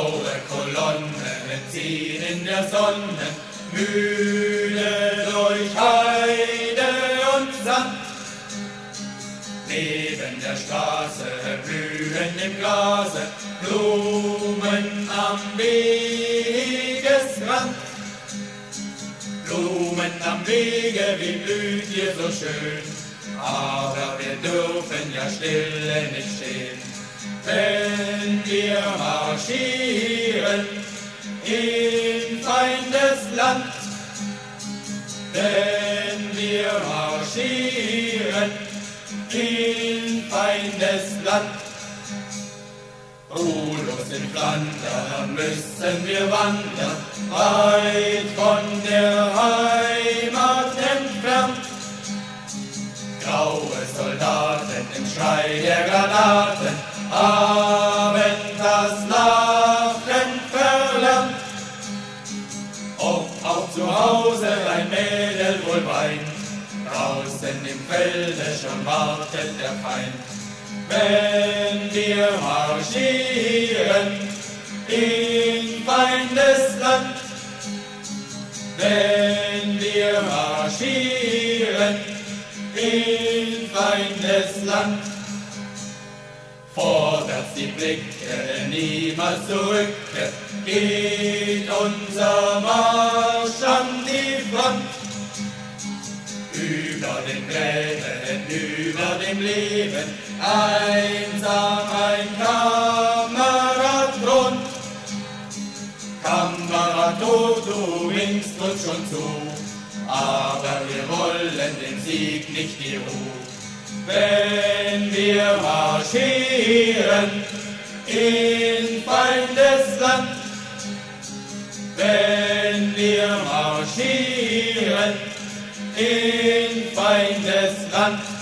Graue Kolonnen ziehen in der Sonne, müde durch Heide und Sand. Neben der Straße blühen im Grase Blumen am Wegesrand. Blumen am Wege, wie blüht ihr so schön, aber wir dürfen ja stille nicht stehen, wenn wir marschieren in Feindesland. Wenn wir marschieren in Feindesland. Ruhelos in Flandern müssen wir wandern, weit von der Heimat entfernt. Graue Soldaten im Schrei der Granaten haben das Lachen verlernt. Ob auch zu Hause ein Mädel wohl weint, draußen im Felde schon wartet der Feind. Wenn wir marschieren in Feindesland, wenn wir marschieren in Feindesland. Vorwärts die Blicke, niemals zurück, geht unser Marsch an die Front. Über den Gräben, über dem Leben, einsam ein Kamerad thront. Kamerad, du winkst uns schon zu, aber wir wollen den Sieg, nicht die Ruhe. Wenn wir marschieren in Feindesland, wenn wir marschieren in Feindesland.